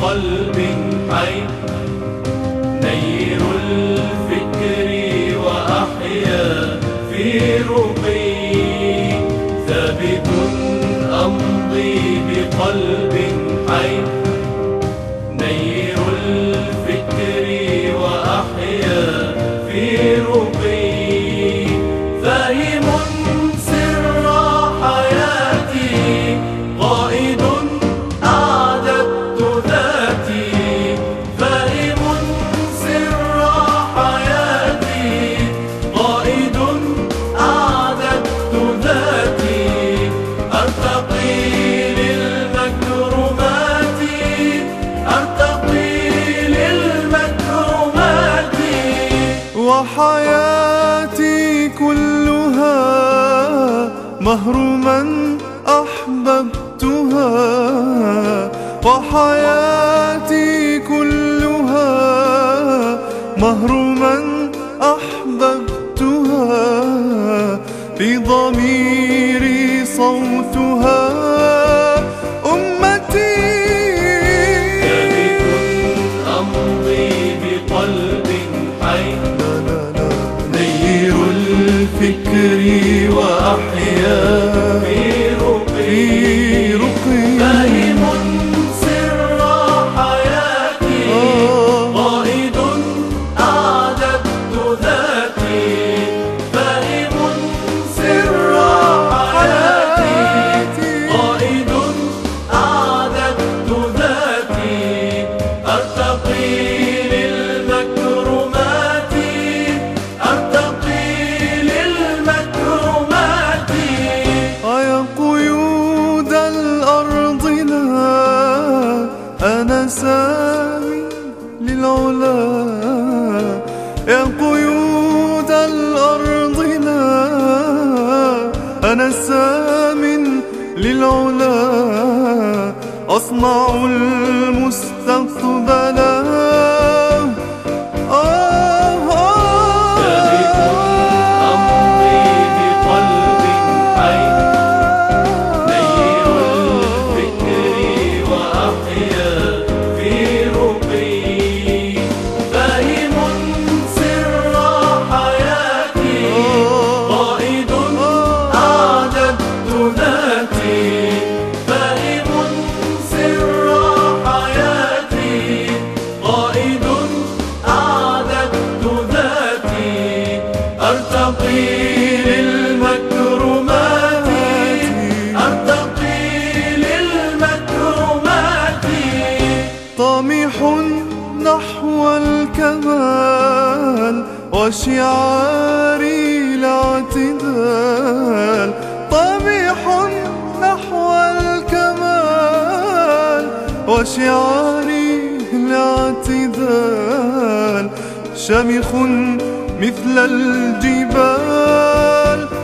بقلب حي، نير الفكر وأحيا في رقي، ثابت أمضي بقلب حي، نير الفكر وأحيا في رقي، فاهم سر حياتي، قائد أعددت ذاتي، فاهم سر حياتي، قائد أعددت ذاتي، أرتقي للمكرمات، أرتقي للمكرمات، وحياتي كلها مهر من أحببتها، وحياتي كلها مهر من أحببتها، في ضميري صوتها أمتي، ثابت أمضي بقلب حي، نير الفكر وأحيا في رقي، فاهم سر حياتي، قائد أعددت ذاتي، فاهم سر حياتي، قائد أعددت ذاتي، أرتقي للمكرمات، أرتقي للمكرمات، يا قيود الأرض لا أنا سامي للعلا، يا قيود الأرض لا أنا سام للعلا، أصنع المستقبل. أرتقي للمكرمات، أرتقي للمكرمات، طامح نحو الكمال وشعاري الاعتدال، طامح نحو الكمال وشعاري الاعتدال، شامخ مثل الجبال.